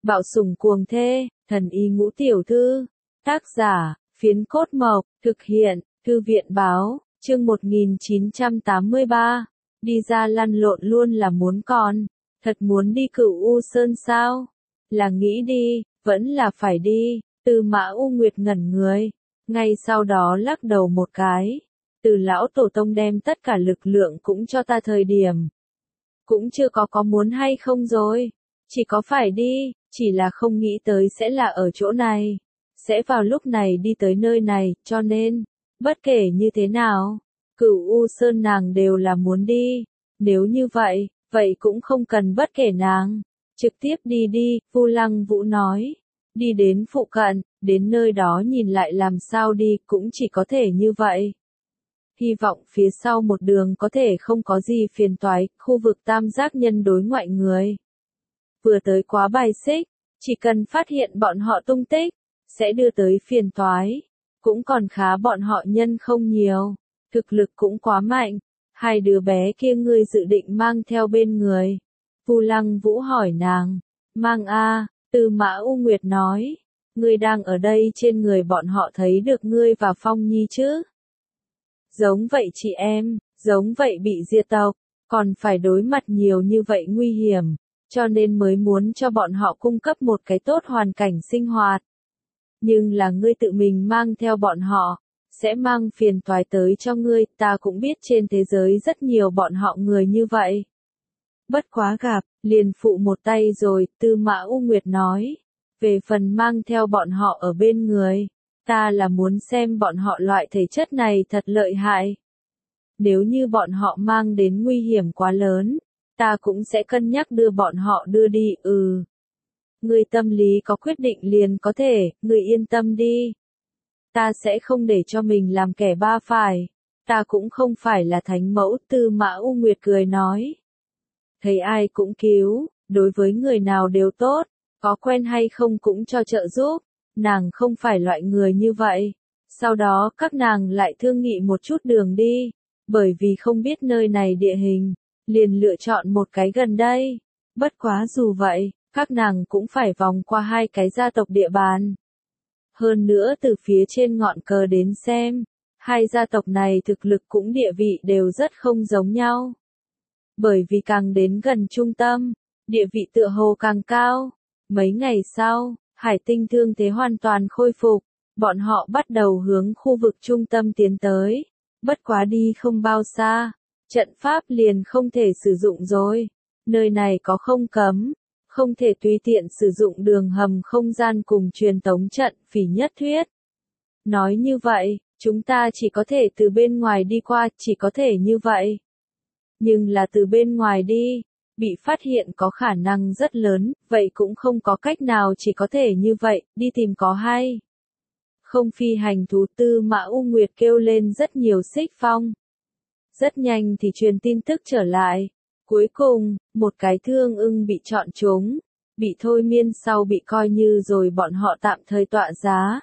Bạo sủng cuồng thê, thần y ngũ tiểu thư. Tác giả, Phiến Cốt Mộc, thực hiện, Thư viện báo, chương 1983. Đi ra lăn lộn luôn là muốn con. Thật muốn đi Cửu U Sơn sao? Là nghĩ đi, vẫn là phải đi. Tư Mã U Nguyệt ngẩn người. Ngay sau đó lắc đầu một cái. Từ lão tổ tông đem tất cả lực lượng cũng cho ta thời điểm. Cũng chưa có muốn hay không rồi. Chỉ có phải đi, chỉ là không nghĩ tới sẽ là ở chỗ này. Sẽ vào lúc này đi tới nơi này, cho nên, bất kể như thế nào, Cửu U Sơn nàng đều là muốn đi. Nếu như vậy, vậy cũng không cần bất kể nàng. Trực tiếp đi đi, Vu Lăng Vũ nói. Đi đến phụ cận, đến nơi đó nhìn lại làm sao đi cũng chỉ có thể như vậy. Hy vọng phía sau một đường có thể không có gì phiền toái, khu vực tam giác nhân đối ngoại người. Vừa tới quá bài xích, chỉ cần phát hiện bọn họ tung tích, sẽ đưa tới phiền toái. Cũng còn khá bọn họ nhân không nhiều, thực lực cũng quá mạnh. Hai đứa bé kia ngươi dự định mang theo bên người. Vu Lăng Vũ hỏi nàng, mang a, Tư Mã U Nguyệt nói, ngươi đang ở đây trên người bọn họ thấy được ngươi và Phong Nhi chứ? Giống vậy chị em, giống vậy bị diệt tộc, còn phải đối mặt nhiều như vậy nguy hiểm, cho nên mới muốn cho bọn họ cung cấp một cái tốt hoàn cảnh sinh hoạt. Nhưng là ngươi tự mình mang theo bọn họ, sẽ mang phiền toái tới cho ngươi, ta cũng biết trên thế giới rất nhiều bọn họ người như vậy. Bất quá gặp, liền phụ một tay rồi, Tư Mã U Nguyệt nói. Về phần mang theo bọn họ ở bên người, ta là muốn xem bọn họ loại thể chất này thật lợi hại. Nếu như bọn họ mang đến nguy hiểm quá lớn, ta cũng sẽ cân nhắc đưa bọn họ đưa đi, Ngươi tâm lý có quyết định liền có thể, ngươi yên tâm đi. Ta sẽ không để cho mình làm kẻ ba phải. Ta cũng không phải là thánh mẫu, Tư Mã U Nguyệt cười nói. Thấy ai cũng cứu, đối với người nào đều tốt, có quen hay không cũng cho trợ giúp. Nàng không phải loại người như vậy. Sau đó các nàng lại thương nghị một chút đường đi, bởi vì không biết nơi này địa hình, liền lựa chọn một cái gần đây. Bất quá dù vậy, các nàng cũng phải vòng qua hai cái gia tộc địa bàn. Hơn nữa từ phía trên ngọn cờ đến xem, hai gia tộc này thực lực cũng địa vị đều rất không giống nhau. Bởi vì càng đến gần trung tâm, địa vị tựa hồ càng cao. Mấy ngày sau, Hải Tinh thương thế hoàn toàn khôi phục, bọn họ bắt đầu hướng khu vực trung tâm tiến tới. Bất quá đi không bao xa, trận pháp liền không thể sử dụng rồi. Nơi này có không cấm, không thể tùy tiện sử dụng đường hầm không gian cùng truyền tống trận, Phỉ Nhất thuyết. Nói như vậy, chúng ta chỉ có thể từ bên ngoài đi qua, chỉ có thể như vậy. Nhưng là từ bên ngoài đi, bị phát hiện có khả năng rất lớn, vậy cũng không có cách nào chỉ có thể như vậy, đi tìm có hay. Không phi hành thú, Tư Mã U Nguyệt kêu lên rất nhiều xích phong. Rất nhanh thì truyền tin tức trở lại. Cuối cùng, một cái thương ưng bị chọn trúng, bị thôi miên sau bị coi như rồi bọn họ tạm thời tọa giá.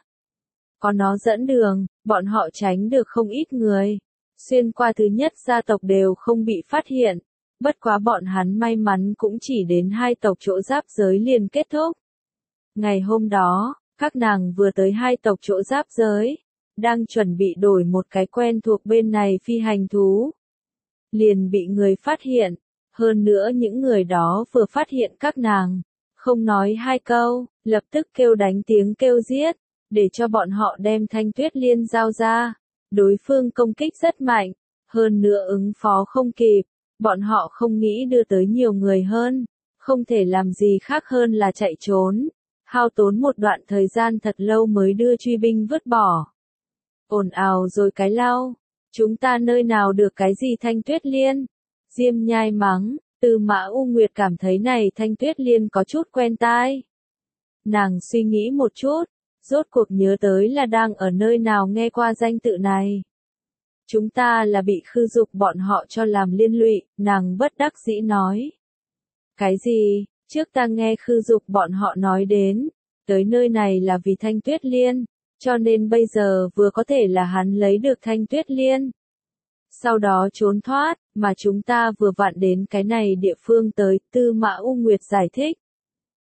Có nó dẫn đường, bọn họ tránh được không ít người. Xuyên qua thứ nhất gia tộc đều không bị phát hiện. Bất quá bọn hắn may mắn cũng chỉ đến hai tộc chỗ giáp giới liền kết thúc. Ngày hôm đó, các nàng vừa tới hai tộc chỗ giáp giới, đang chuẩn bị đổi một cái quen thuộc bên này phi hành thú. Liền bị người phát hiện, hơn nữa những người đó vừa phát hiện các nàng, không nói hai câu, lập tức kêu đánh tiếng kêu giết, để cho bọn họ đem Thanh Tuyết Liên giao ra. Đối phương công kích rất mạnh, hơn nữa ứng phó không kịp, bọn họ không nghĩ đưa tới nhiều người hơn, không thể làm gì khác hơn là chạy trốn, hao tốn một đoạn thời gian thật lâu mới đưa truy binh vứt bỏ. Ồn ào rồi cái lau, chúng ta nơi nào được cái gì Thanh Tuyết Liên? Diêm Nhai mắng, Tư Mã U Nguyệt cảm thấy này Thanh Tuyết Liên có chút quen tai. Nàng suy nghĩ một chút, rốt cuộc nhớ tới là đang ở nơi nào nghe qua danh tự này. Chúng ta là bị Khư Dục bọn họ cho làm liên lụy, nàng bất đắc dĩ nói. Cái gì, trước ta nghe Khư Dục bọn họ nói đến, tới nơi này là vì Thanh Tuyết Liên, cho nên bây giờ vừa có thể là hắn lấy được Thanh Tuyết Liên. Sau đó trốn thoát, mà chúng ta vừa vặn đến cái này địa phương tới, Tư Mã U Nguyệt giải thích.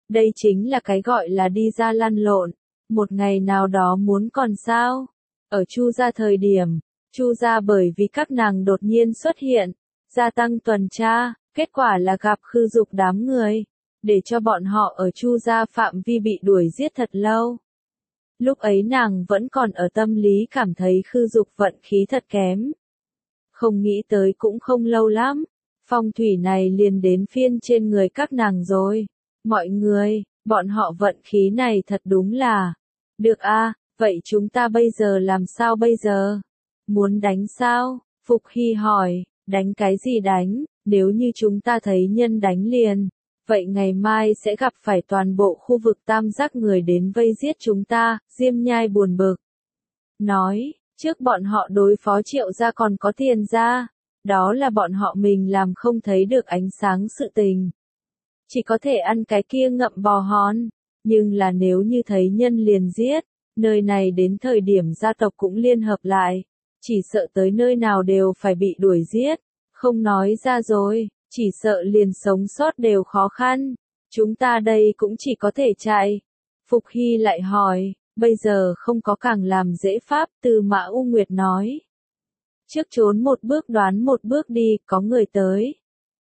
Đây chính là cái gọi là đi ra lăn lộn. Một ngày nào đó muốn còn sao? Ở Chu gia thời điểm, Chu gia bởi vì các nàng đột nhiên xuất hiện, gia tăng tuần tra, kết quả là gặp Khư Dục đám người, để cho bọn họ ở Chu gia phạm vi bị đuổi giết thật lâu. Lúc ấy nàng vẫn còn ở tâm lý cảm thấy Khư Dục vận khí thật kém. Không nghĩ tới cũng không lâu lắm, phong thủy này liền đến phiên trên người các nàng rồi. Mọi người, bọn họ vận khí này thật đúng là. Được a, vậy chúng ta bây giờ làm sao bây giờ? Muốn đánh sao? Phục Hy hỏi, đánh cái gì đánh, nếu như chúng ta thấy nhân đánh liền. Vậy ngày mai sẽ gặp phải toàn bộ khu vực tam giác người đến vây giết chúng ta, Diêm Nhai buồn bực. Nói, trước bọn họ đối phó Triệu gia còn có Tiền gia, đó là bọn họ mình làm không thấy được ánh sáng sự tình. Chỉ có thể ăn cái kia ngậm bò hòn, nhưng là nếu như thấy nhân liền giết, nơi này đến thời điểm gia tộc cũng liên hợp lại, chỉ sợ tới nơi nào đều phải bị đuổi giết, không nói ra rồi, chỉ sợ liền sống sót đều khó khăn, chúng ta đây cũng chỉ có thể chạy. Phục Hy lại hỏi, bây giờ không có càng làm dễ pháp, Tư Mã U Nguyệt nói. Trước trốn một bước đoán một bước đi, có người tới.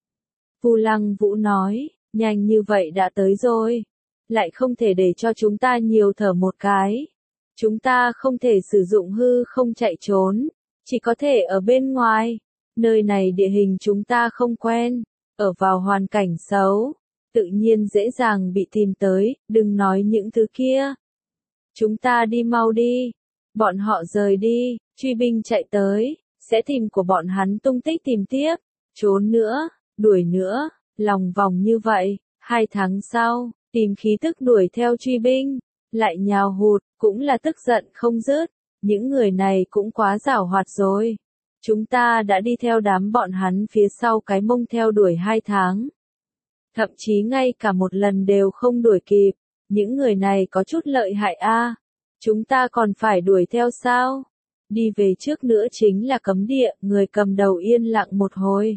Vu Lăng Vũ nói, nhanh như vậy đã tới rồi, lại không thể để cho chúng ta nhiều thở một cái. Chúng ta không thể sử dụng hư không chạy trốn, chỉ có thể ở bên ngoài. Nơi này địa hình chúng ta không quen, ở vào hoàn cảnh xấu, tự nhiên dễ dàng bị tìm tới, đừng nói những thứ kia. Chúng ta đi mau đi. Bọn họ rời đi, truy binh chạy tới, sẽ tìm của bọn hắn tung tích tìm tiếp, trốn nữa, đuổi nữa, lòng vòng như vậy, 2 tháng sau, tìm khí tức đuổi theo truy binh, lại nhào hụt, cũng là tức giận không dứt, những người này cũng quá giảo hoạt rồi. Chúng ta đã đi theo đám bọn hắn phía sau cái mông theo đuổi 2 tháng. Thậm chí ngay cả một lần đều không đuổi kịp, những người này có chút lợi hại a. Chúng ta còn phải đuổi theo sao? Đi về trước nữa chính là cấm địa, người cầm đầu yên lặng một hồi.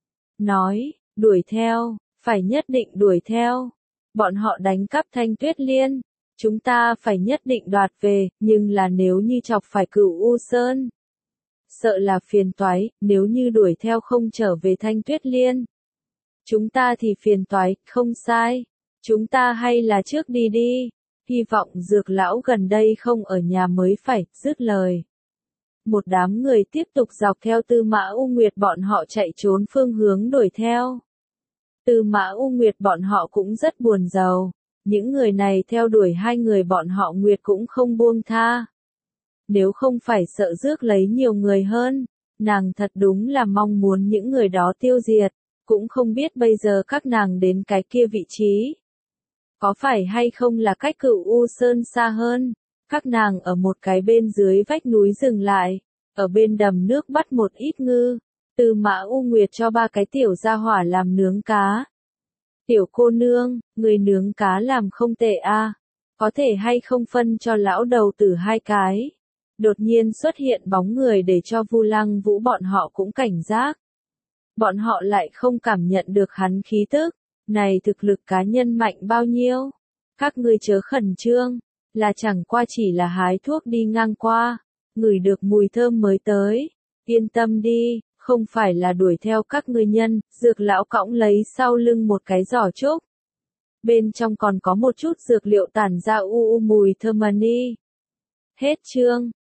Nói, đuổi theo, phải nhất định đuổi theo. Bọn họ đánh cắp Thanh Tuyết Liên, chúng ta phải nhất định đoạt về, nhưng là nếu như chọc phải Cửu U Sơn, sợ là phiền toái, nếu như đuổi theo không trở về Thanh Tuyết Liên. Chúng ta thì phiền toái, không sai. Chúng ta hay là trước đi đi. Hy vọng Dược lão gần đây không ở nhà mới phải, dứt lời. Một đám người tiếp tục dọc theo Tư Mã U Nguyệt bọn họ chạy trốn phương hướng đuổi theo. Tư Mã U Nguyệt bọn họ cũng rất buồn rầu. Những người này theo đuổi 2 người bọn họ Nguyệt cũng không buông tha. Nếu không phải sợ rước lấy nhiều người hơn, nàng thật đúng là mong muốn những người đó tiêu diệt, cũng không biết bây giờ các nàng đến cái kia vị trí. Có phải hay không là cách Cửu U Sơn xa hơn, các nàng ở một cái bên dưới vách núi dừng lại, ở bên đầm nước bắt một ít ngư, Tư Mã U Nguyệt cho 3 cái tiểu gia hỏa làm nướng cá. Tiểu cô nương, người nướng cá làm không tệ a, có thể hay không phân cho lão đầu tử 2 cái. Đột nhiên xuất hiện bóng người để cho Vu Lăng Vũ bọn họ cũng cảnh giác. Bọn họ lại không cảm nhận được hắn khí tức, này thực lực cá nhân mạnh bao nhiêu. Các ngươi chớ khẩn trương, là chẳng qua chỉ là hái thuốc đi ngang qua, ngửi được mùi thơm mới tới. Yên tâm đi, không phải là đuổi theo các ngươi nhân, Dược lão cõng lấy sau lưng một cái giỏ trúc. Bên trong còn có một chút dược liệu tản ra u mùi thơm mani. Hết chương.